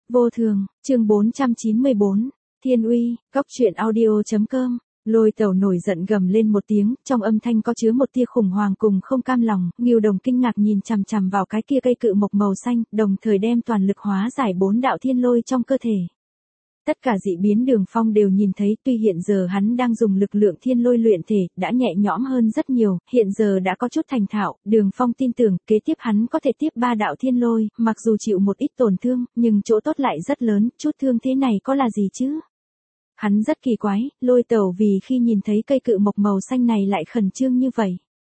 Vô thường, chương 494, Thiên Uy, Cóc truyện audio.com. Lôi Tẩu nổi giận gầm lên một tiếng, trong âm thanh có chứa một tia khủng hoảng cùng không cam lòng. Ngưu Đồng kinh ngạc nhìn chằm chằm vào cái kia cây cự mộc màu xanh, đồng thời đem toàn lực hóa giải 4 đạo thiên lôi trong cơ thể. Tất cả dị biến Đường Phong đều nhìn thấy, tuy hiện giờ hắn đang dùng lực lượng thiên lôi luyện thể, đã nhẹ nhõm hơn rất nhiều, hiện giờ đã có chút thành thạo, Đường Phong tin tưởng, kế tiếp hắn có thể tiếp 3 đạo thiên lôi, mặc dù chịu một ít tổn thương, nhưng chỗ tốt lại rất lớn, chút thương thế này có là gì chứ? Hắn rất kỳ quái, Lôi Tẩu vì khi nhìn thấy cây cự mộc màu xanh này lại khẩn trương như vậy.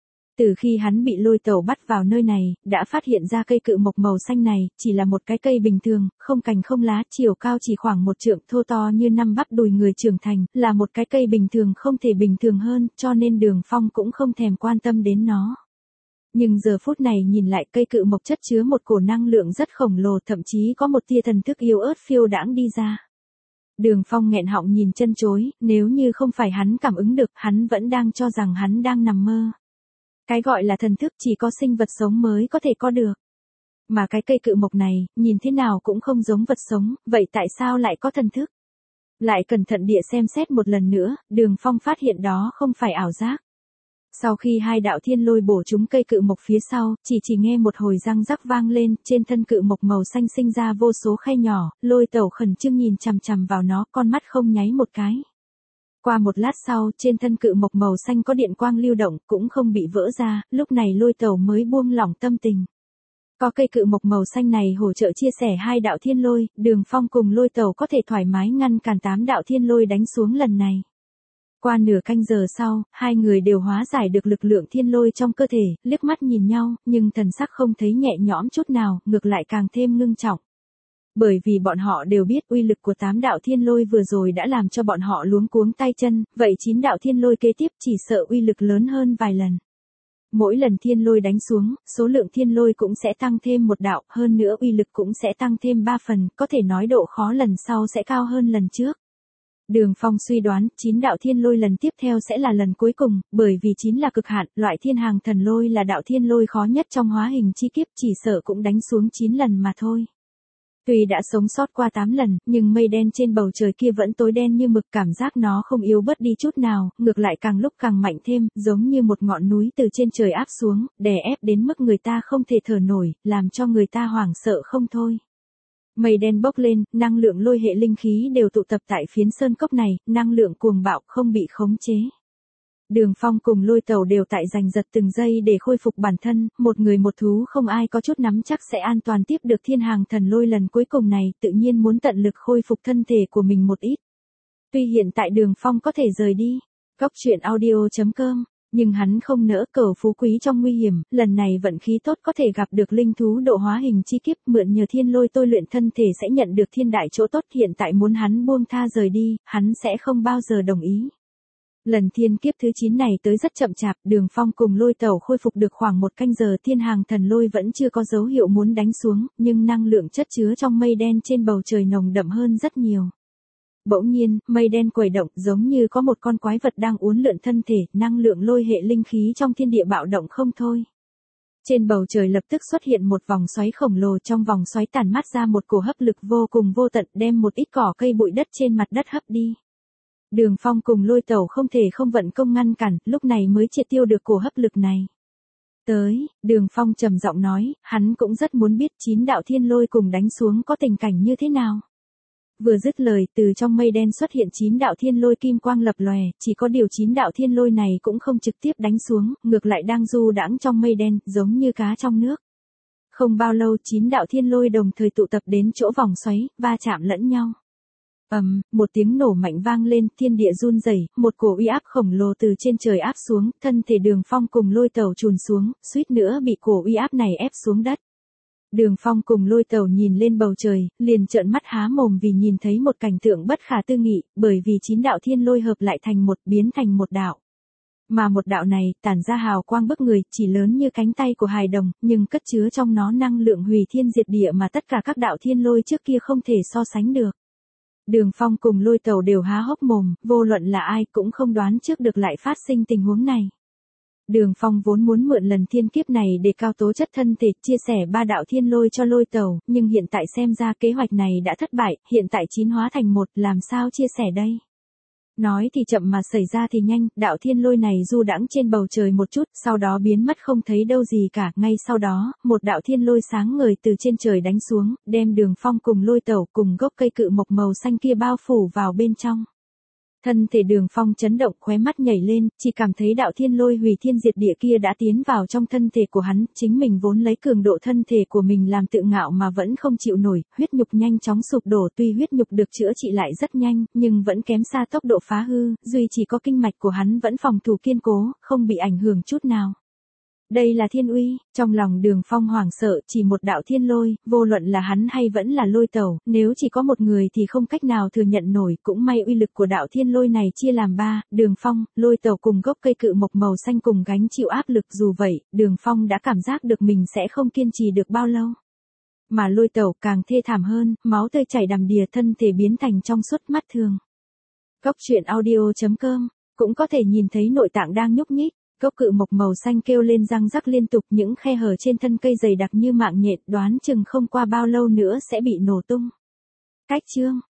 Từ khi hắn bị Lôi Tẩu bắt vào nơi này, đã phát hiện ra cây cự mộc màu xanh này, chỉ là một cái cây bình thường, không cành không lá, chiều cao chỉ khoảng 1 trượng, thô to như 5 bắp đùi người trưởng thành, là một cái cây bình thường không thể bình thường hơn, cho nên Đường Phong cũng không thèm quan tâm đến nó. Nhưng giờ phút này nhìn lại, cây cự mộc chất chứa một cổ năng lượng rất khổng lồ, thậm chí có một tia thần thức yếu ớt phiêu đãng đi ra. Đường Phong nghẹn họng nhìn chân chối, nếu như không phải hắn cảm ứng được, hắn vẫn đang cho rằng hắn đang nằm mơ. Cái gọi là thần thức chỉ có sinh vật sống mới có thể có được. Mà cái cây cự mộc này, nhìn thế nào cũng không giống vật sống, vậy tại sao lại có thần thức? Lại cẩn thận địa xem xét một lần nữa, Đường Phong phát hiện đó không phải ảo giác. Sau khi 2 đạo thiên lôi bổ trúng cây cự mộc phía sau, chỉ nghe một hồi răng rắc vang lên, trên thân cự mộc màu xanh sinh ra vô số khe nhỏ, Lôi Tẩu khẩn trương nhìn chằm chằm vào nó, con mắt không nháy một cái. Qua một lát sau, trên thân cự mộc màu xanh có điện quang lưu động, cũng không bị vỡ ra, lúc này Lôi Tẩu mới buông lỏng tâm tình. Có cây cự mộc màu xanh này hỗ trợ chia sẻ 2 đạo thiên lôi, Đường Phong cùng Lôi Tẩu có thể thoải mái ngăn cản 8 đạo thiên lôi đánh xuống lần này. Qua nửa canh giờ sau, 2 người đều hóa giải được lực lượng thiên lôi trong cơ thể, liếc mắt nhìn nhau, nhưng thần sắc không thấy nhẹ nhõm chút nào, ngược lại càng thêm ngưng trọng. Bởi vì bọn họ đều biết uy lực của 8 đạo thiên lôi vừa rồi đã làm cho bọn họ luống cuống tay chân, vậy 9 đạo thiên lôi kế tiếp chỉ sợ uy lực lớn hơn vài lần. Mỗi lần thiên lôi đánh xuống, số lượng thiên lôi cũng sẽ tăng thêm 1 đạo, hơn nữa uy lực cũng sẽ tăng thêm 3 phần, có thể nói độ khó lần sau sẽ cao hơn lần trước. Đường Phong suy đoán, 9 đạo thiên lôi lần tiếp theo sẽ là lần cuối cùng, bởi vì 9 là cực hạn, loại thiên hàng thần lôi là đạo thiên lôi khó nhất trong hóa hình chi kiếp, chỉ sợ cũng đánh xuống 9 lần mà thôi. Tuy đã sống sót qua 8 lần, nhưng mây đen trên bầu trời kia vẫn tối đen như mực, cảm giác nó không yếu bớt đi chút nào, ngược lại càng lúc càng mạnh thêm, giống như một ngọn núi từ trên trời áp xuống, đè ép đến mức người ta không thể thở nổi, làm cho người ta hoảng sợ không thôi. Mây đen bốc lên, năng lượng lôi hệ linh khí đều tụ tập tại phiến sơn cốc này, năng lượng cuồng bạo không bị khống chế. Đường Phong cùng Lôi Tẩu đều tại giành giật từng giây để khôi phục bản thân, một người một thú không ai có chút nắm chắc sẽ an toàn tiếp được thiên hàng thần lôi lần cuối cùng này, tự nhiên muốn tận lực khôi phục thân thể của mình một ít. Tuy hiện tại Đường Phong có thể rời đi, Cóc truyện audio.com, nhưng hắn không nỡ cẩu phú quý trong nguy hiểm, lần này vận khí tốt có thể gặp được linh thú độ hóa hình chi kiếp, mượn nhờ thiên lôi tôi luyện thân thể sẽ nhận được thiên đại chỗ tốt, hiện tại muốn hắn buông tha rời đi, hắn sẽ không bao giờ đồng ý. Lần thiên kiếp thứ 9 này tới rất chậm chạp, Đường Phong cùng Lôi Tẩu khôi phục được khoảng 1 canh giờ, thiên hàng thần lôi vẫn chưa có dấu hiệu muốn đánh xuống, nhưng năng lượng chất chứa trong mây đen trên bầu trời nồng đậm hơn rất nhiều. Bỗng nhiên, mây đen quẩy động, giống như có một con quái vật đang uốn lượn thân thể, năng lượng lôi hệ linh khí trong thiên địa bạo động không thôi. Trên bầu trời lập tức xuất hiện một vòng xoáy khổng lồ, trong vòng xoáy tản mát ra một cổ hấp lực vô cùng vô tận, đem một ít cỏ cây bụi đất trên mặt đất hấp đi. Đường Phong cùng Lôi Tẩu không thể không vận công ngăn cản, lúc này mới triệt tiêu được cổ hấp lực này. Tới, Đường Phong trầm giọng nói, hắn cũng rất muốn biết 9 đạo thiên lôi cùng đánh xuống có tình cảnh như thế nào. Vừa dứt lời, từ trong mây đen xuất hiện 9 đạo thiên lôi kim quang lập lòe, chỉ có điều 9 đạo thiên lôi này cũng không trực tiếp đánh xuống, ngược lại đang du đãng trong mây đen, giống như cá trong nước. Không bao lâu 9 đạo thiên lôi đồng thời tụ tập đến chỗ vòng xoáy, va chạm lẫn nhau. Một tiếng nổ mạnh vang lên, thiên địa run rẩy, một cổ uy áp khổng lồ từ trên trời áp xuống, thân thể Đường Phong cùng Lôi Tẩu chùn xuống, suýt nữa bị cổ uy áp này ép xuống đất. Đường Phong cùng Lôi Tẩu nhìn lên bầu trời, liền trợn mắt há mồm vì nhìn thấy một cảnh tượng bất khả tư nghị, bởi vì 9 đạo thiên lôi hợp lại thành một, biến thành một đạo. Mà một đạo này, tản ra hào quang bức người, chỉ lớn như cánh tay của hài đồng, nhưng cất chứa trong nó năng lượng hủy thiên diệt địa mà tất cả các đạo thiên lôi trước kia không thể so sánh được. Đường Phong cùng Lôi Tẩu đều há hốc mồm, vô luận là ai cũng không đoán trước được lại phát sinh tình huống này. Đường Phong vốn muốn mượn lần thiên kiếp này để cao tố chất thân thể, chia sẻ 3 đạo thiên lôi cho Lôi Tẩu, nhưng hiện tại xem ra kế hoạch này đã thất bại, hiện tại 9 hóa thành 1, làm sao chia sẻ đây? Nói thì chậm mà xảy ra thì nhanh, đạo thiên lôi này du đãng trên bầu trời một chút, sau đó biến mất không thấy đâu gì cả, ngay sau đó, một đạo thiên lôi sáng ngời từ trên trời đánh xuống, đem Đường Phong cùng Lôi Tẩu cùng gốc cây cự mộc màu xanh kia bao phủ vào bên trong. Thân thể Đường Phong chấn động, khóe mắt nhảy lên, chỉ cảm thấy đạo thiên lôi hủy thiên diệt địa kia đã tiến vào trong thân thể của hắn, chính mình vốn lấy cường độ thân thể của mình làm tự ngạo mà vẫn không chịu nổi, huyết nhục nhanh chóng sụp đổ, tuy huyết nhục được chữa trị lại rất nhanh, nhưng vẫn kém xa tốc độ phá hư, duy chỉ có kinh mạch của hắn vẫn phòng thủ kiên cố, không bị ảnh hưởng chút nào. Đây là thiên uy, trong lòng Đường Phong hoảng sợ, chỉ một đạo thiên lôi, vô luận là hắn hay vẫn là Lôi Tẩu, nếu chỉ có một người thì không cách nào thừa nhận nổi, cũng may uy lực của đạo thiên lôi này chia làm 3, Đường Phong, Lôi Tẩu cùng gốc cây cự mộc màu xanh cùng gánh chịu áp lực, dù vậy, Đường Phong đã cảm giác được mình sẽ không kiên trì được bao lâu. Mà Lôi Tẩu càng thê thảm hơn, máu tươi chảy đầm đìa, thân thể biến thành trong suốt mắt thường. Góc truyện audio.com, cũng có thể nhìn thấy nội tạng đang nhúc nhích. Gốc cự mộc màu xanh kêu lên răng rắc liên tục, những khe hở trên thân cây dày đặc như mạng nhện, đoán chừng không qua bao lâu nữa sẽ bị nổ tung. Cách chương